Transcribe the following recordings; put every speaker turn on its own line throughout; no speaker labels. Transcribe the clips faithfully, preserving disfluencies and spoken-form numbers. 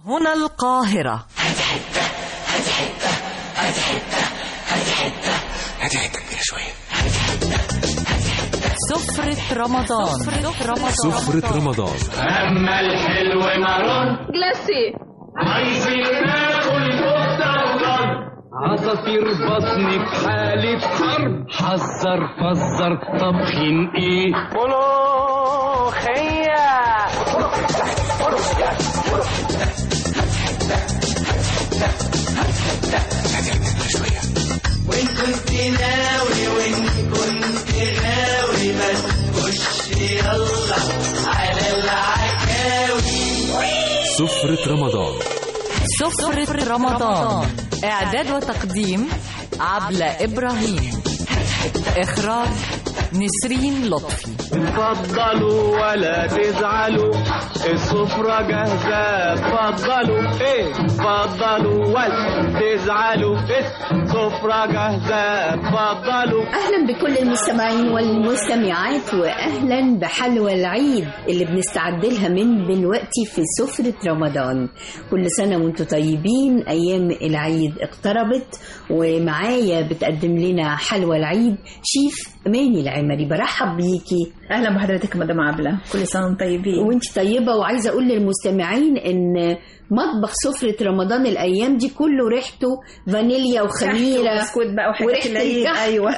هنا القاهرة.
هاتي حتة هاتي حتة هاتي حتة هاتي حتة هاتي حتة كبيرة شوية. هاتي حتة هاتي حتة.
سفرة رمضان. سفرة رمضان.
سفرة رمضان.
أما الحلو مارون
جلاسي
عايزين ناكل كفتة وطرب. عصافير بطني في حالة حرب. حذر فزر طبخين ايه؟ ملوخية.
وإن كنت ناوي وإن كنت غاوي ما تخش يلا على العكاوي.
سفرة رمضان.
سفرة رمضان. إعداد وتقديم عبلة إبراهيم. إخراج نسرين لطفي.
اتفضلوا ولا تزعلوا السفرة جاهزة. اتفضلوا ايه اتفضلوا ولا تزعلوا السفرة جاهزة. اتفضلوا.
أهلا بكل المستمعين والمستمعات وأهلا بحلوى العيد اللي بنستعد لها من دلوقتي في سفرة رمضان. كل سنة وانتم طيبين. أيام العيد اقتربت ومعايا بتقدم لنا حلوى العيد شيف أماني العمري. برحب بيكي.
اهلا بحضرتك مدام عبلة، كل سنه وانتم طيبين.
وانت طيبه. وعايزه اقول للمستمعين ان مطبخ سفرة رمضان الايام دي كله ريحته فانيليا وخميره
وبسكوت بقى وحاجات العيد. ايوه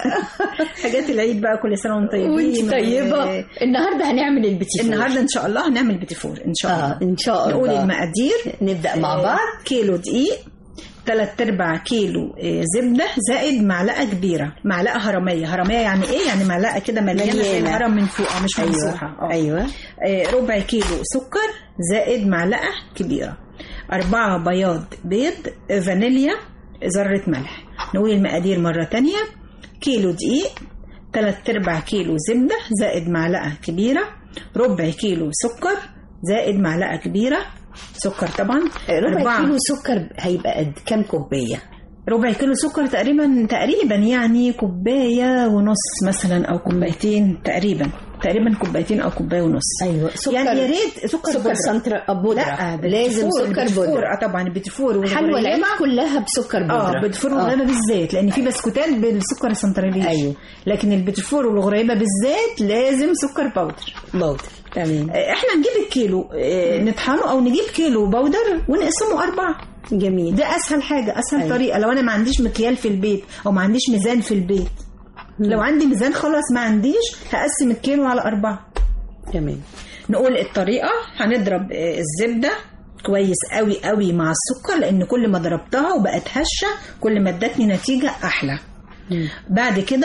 حاجات العيد بقى. كل سنه وانتم طيبين.
وانت طيبه. و... النهارده هنعمل البيتي فور.
النهارده ان شاء الله هنعمل بيتي فور ان شاء الله.
آه ان شاء الله.
نقول المقادير.
نبدا مع بعض.
كيلو دقيق، ثلاث ارباع كيلو زبده زائد معلقه كبيره، معلقه هرميه. هرميه يعني ايه؟ يعني معلقه كده مليانه زي الهرم من فوق مش ممسوحه.
ايوه, أيوة.
ربع كيلو سكر زائد معلقه كبيره، أربعة بياض بيض، فانيليا، ذره ملح. نقول المقادير مره تانية. كيلو دقيق، ثلاث ارباع كيلو زبده زائد معلقه كبيره، ربع كيلو سكر زائد معلقه كبيره سكر طبعا.
ربع كيلو سكر هيبقى قد كام كوبايه؟
ربع كيلو سكر تقريبا تقريبا يعني كوبايه ونص مثلا او كوبايتين تقريبا تقريبا كوبايتين او كوبايه ونص.
ايوه
سكر يعني يا ريت سكر
سكر سنتر بودره.
لا
لازم سكر بودره.
اه طبعا البيتفور
حلوى العيد كلها بسكر بودره.
اه بيتفور والغريبه بالذات لان في بسكوتات بالسكر السنتراليش.
ايوه
لكن البيتفور والغريبه بالذات لازم سكر بودر.
بودر تمام.
احنا نجيب الكيلو نطحنه او نجيب كيلو بودر ونقسمه أربعة.
جميل.
ده اسهل حاجه اسهل
أيوة.
طريقه لو انا ما عنديش مكيال في البيت او ما عنديش ميزان في البيت. مم. لو عندي ميزان خلاص ما عنديش هقسم الكيلو على أربعة.
تمام.
نقول الطريقه. هنضرب الزبده كويس قوي قوي مع السكر لان كل ما ضربتها وبقت هشه كل ما ادتني نتيجه احلى. مم. بعد كده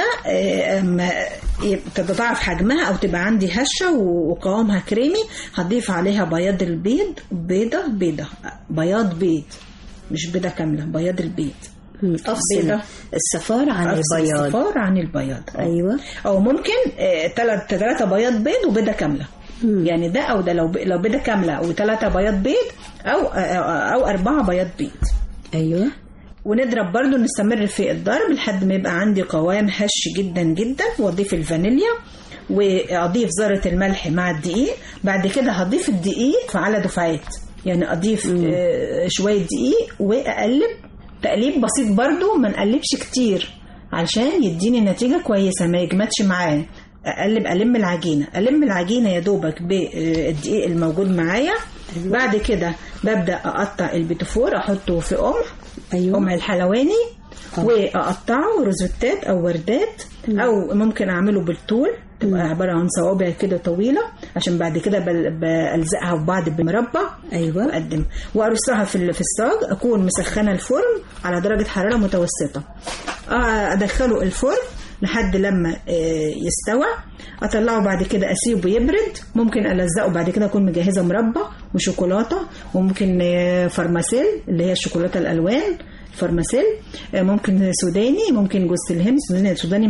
اما تتضاعف حجمها او تبقى عندي هشه وقوامها كريمي هضيف عليها بياض البيض. بيضه بيضه بياض بيض مش بيضه كامله، بياض البيض.
افصل الصفار عن البياض.
الصفار عن البياض.
ايوه.
او ممكن ثلاث ثلاثه بياض بيض وبيضه كامله. مم. يعني ده او ده لو لو بيضه كامله وثلاثه بياض بيض او او اربعه بياض بيض.
ايوه.
ونضرب برضو نستمر في الضرب لحد ما يبقى عندي قوام هش جدا جدا. واضيف الفانيليا واضيف ذرة الملح مع الدقيق. بعد كده هضيف الدقيق على دفعات يعني اضيف آه شوية دقيق واقلب تقليب بسيط برضو ما نقلبش كتير عشان يديني نتيجة كويسة ما يجمدش معاه. اقلب الم العجينة الم العجينة يا دوبك بالدقيق الموجود معايا. بعد كده ببدأ اقطع البيتفور احطه في قمع.
أيوة.
قمع الحلواني. أوه. واقطعه روزتات او وردات. مم. او ممكن اعمله بالطول تبقى عباره عن صوابع كده طويله عشان بعد كده بلزقها في بعض بمربع.
ايوه.
واقدم وارصها في في الصاج. اكون مسخنه الفرن على درجه حراره متوسطه. ادخله الفرن لحد لما يستوى. اطلعه بعد كده اسيبه يبرد. ممكن الزقه بعد كده اكون مجهزه مربى وشوكولاته وممكن فرماسيل اللي هي الشوكولاته الالوان فارماسيل، ممكن سوداني، ممكن جوز الهند. سوداني سوداني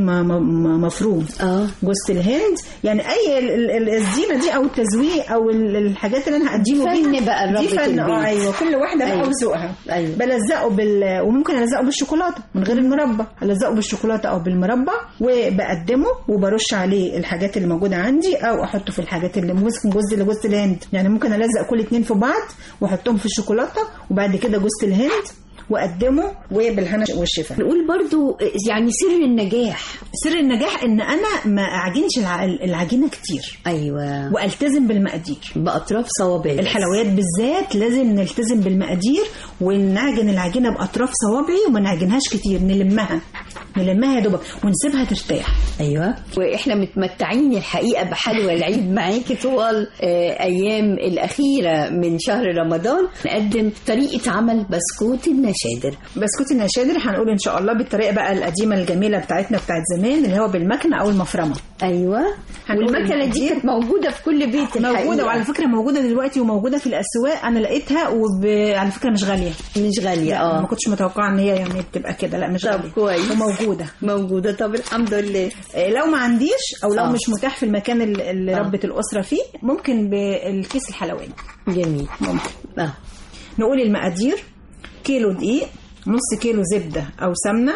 مفروم،
اه
جوز الهند. يعني اي الزينه دي او التزويق او الحاجات اللي انا هقدمه
دي فن بقى
دي فن. اه ايوه، كل واحده بقى وذوقها.
أيوة.
بلزقه بال وممكن الزقه بالشوكولاته من غير المربى، الزقه بالشوكولاته او بالمربى وبقدمه وبرش عليه الحاجات اللي موجوده عندي، او احطه في الحاجات اللي ممكن جوز لجوز الهند. يعني ممكن الزق كل اتنين في بعض واحطهم في الشوكولاته وبعد كده جوز الهند وقدمه وبالهنا والشفا.
نقول برضو يعني سر النجاح
سر النجاح ان انا ما اعجنش العجينه كتير.
ايوه،
والتزم بالمقادير
باطراف صوابعي.
الحلويات بالذات لازم نلتزم بالمقادير ونعجن العجينه باطراف صوابعي وما نعجنهاش كتير، نلمها نلمها يا دوبك ونسيبها ترتاح.
ايوه، واحنا متمتعين الحقيقه بحلوى العيد معاكي طوال آه ايام الاخيره من شهر رمضان. نقدم طريقه عمل بسكوت النشادر.
بسكوت النشادر هنقول ان شاء الله بالطريقه بقى القديمه الجميله بتاعتنا بتاعت زمان اللي هو بالمكنه او المفرمه.
ايوه، والمكنه دي كانت موجوده في كل بيت الحقيقة.
موجوده، وعلى فكره موجوده دلوقتي وموجوده في الاسواق. انا لقيتها وعلى فكره مش غاليه
مش غاليه. اه
ما كنتش متوقعه ان هي يعني تبقى كده. لا مش غاليه،
كويس،
وموجوده
موجوده. طب الحمد لله.
لو ما عنديش او لو
آه.
مش متاح في المكان اللي
آه.
ربة الاسره فيه، ممكن بالكيس الحلواني.
جميل.
ممكن.
اه
نقول المقادير: كيلو دقيق، نص كيلو زبده او سمنه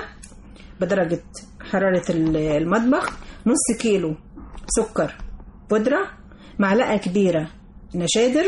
بدرجه حراره المطبخ، نص كيلو سكر بودره، معلقه كبيره نشادر،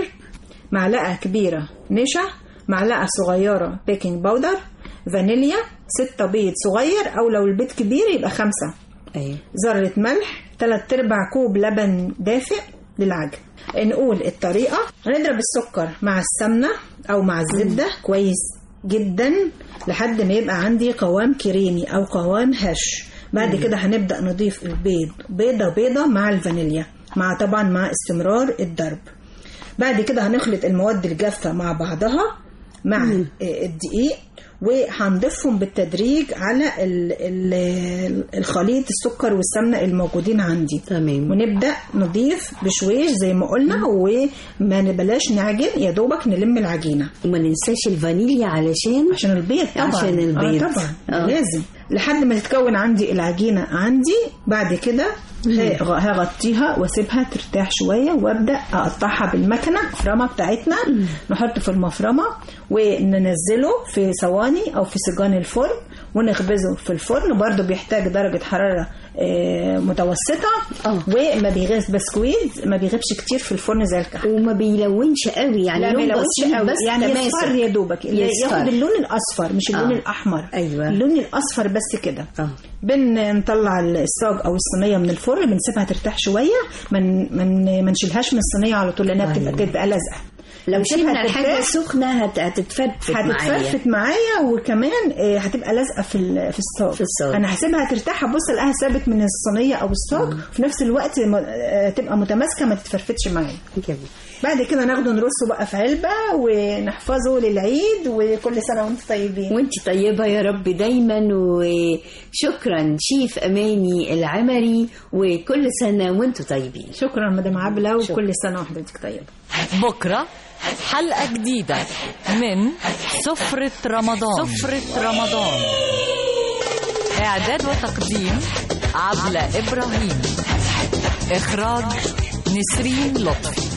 معلقه كبيره نشا، معلقه صغيره بيكنج باودر، فانيليا، ستة بيض صغير او لو البيض كبير يبقى خمسة.
ايوه،
ذرة ملح، تلات ارباع كوب لبن دافئ للعجن. نقول الطريقة: هنضرب السكر مع السمنة او مع الزبدة كويس جدا لحد ما يبقى عندي قوام كريمي او قوام هش. بعد كده هنبدأ نضيف البيض بيضة بيضة مع الفانيليا، مع طبعا مع استمرار الضرب. بعد كده هنخلط المواد الجافة مع بعضها مع مم. الدقيق، وهنضيفهم بالتدريج على ال ال الخليط السكر والسمنه الموجودين عندي.
تمام.
ونبدا نضيف بشويش زي ما قلنا، وما نبلاش نعجن، يا دوبك نلم العجينه.
وما ننساش الفانيليا علشان
عشان البيض طبعا.
عشان البيض
آه طبعا.
آه.
لازم لحد ما تتكون عندي العجينه عندي. بعد كده هغطيها واسيبها ترتاح شويه، وابدا اقطعها بالمكنه المفرمه بتاعتنا. نحطه في المفرمه وننزله في صواني او في سجان الفرن ونخبزه في الفرن. برضو بيحتاج درجه حراره متوسطه
أوه.
وما بيغيبش بسكويت، ما بيغيبش كتير في الفرن زي الكحك،
وما بيلونش قوي يعني.
لا ما يلونش قوي، يعني يصفر يا دوبك، ياخد اللون الاصفر مش اللون آه. الاحمر.
أيوة.
اللون الاصفر بس كده.
آه.
بنطلع الصاج او الصينيه من الفرن، بنسيبها ترتاح شويه، من من ما نشيلهاش من الصينيه على طول لانها بتبقى كده بتبقى لازقه.
لو شلنا الحاجه سخنه هتتفتفت معايا
هتتفتفت معايا وكمان هتبقى لازقه في في الصاج.
في الصاج
انا هسيبها ترتاح، ابص الاقيها ثابت من الصينيه او الصاج، في نفس الوقت تبقى متماسكه ما تتفرفتش معايا. بعد كده ناخده نرصه بقى في علبه ونحفظه للعيد. وكل سنه وانتم طيبين.
وانت طيبه يا رب دايما. وشكرا شيف اماني العمري، وكل سنه وانتم طيبين.
شكرا مدام عبله، وكل سنه وحضرتك طيبه.
بكره حلقه جديده من سفره رمضان. سفره رمضان، اعداد وتقديم عبله ابراهيم، اخراج نسرين لطفي.